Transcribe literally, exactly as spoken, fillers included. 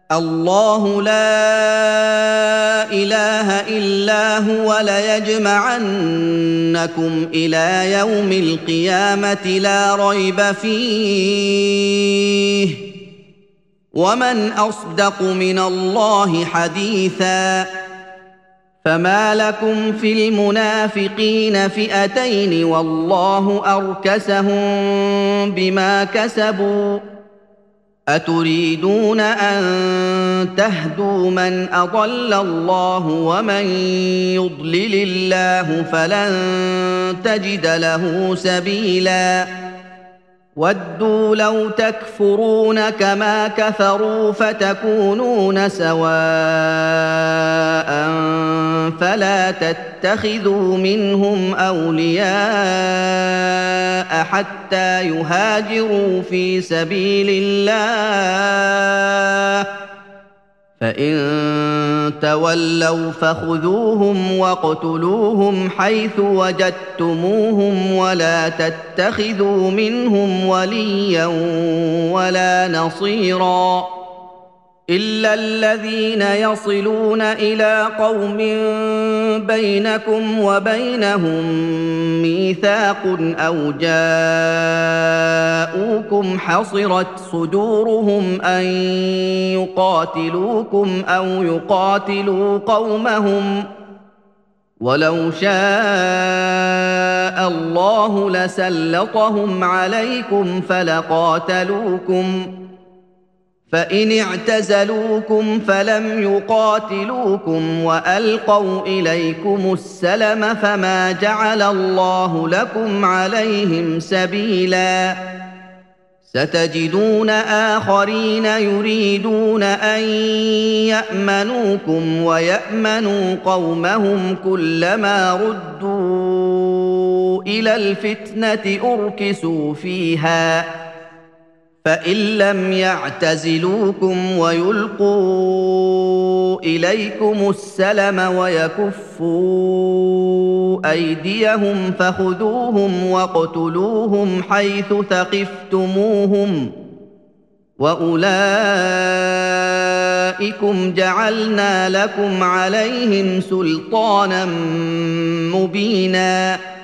الله لا اله الا هو ليجمعنكم الى يوم القيامه لا ريب فيه ومن اصدق من الله حديثا فما لكم في المنافقين فئتين والله اركسهم بما كسبوا أتريدون أن تهدوا من أضل الله ومن يضلل الله فلن تجد له سبيلا ودوا لو تكفرون كما كفروا فتكونون سواء فلا تتخذوا منهم أولياء حتى يهاجروا في سبيل الله فإن تولوا فخذوهم واقتلوهم حيث وجدتموهم ولا تتخذوا منهم وليا ولا نصيرا إلا الذين يصلون إلى قوم بينكم وبينهم ميثاق أو جاءوكم حصرت صدورهم أن يقاتلوكم أو يقاتلوا قومهم ولو شاء الله لسلطهم عليكم فلقاتلوكم فإن اعتزلوكم فلم يقاتلوكم وألقوا إليكم السلم فما جعل الله لكم عليهم سبيلا ستجدون آخرين يريدون أن يأمنوكم ويأمنوا قومهم كلما ردوا إلى الفتنة أركسوا فيها فإن لم يعتزلوكم ويلقوا إليكم السلم ويكفوا أيديهم فخذوهم واقتلوهم حيث ثقفتموهم وأولئكم جعلنا لكم عليهم سلطانا مبينا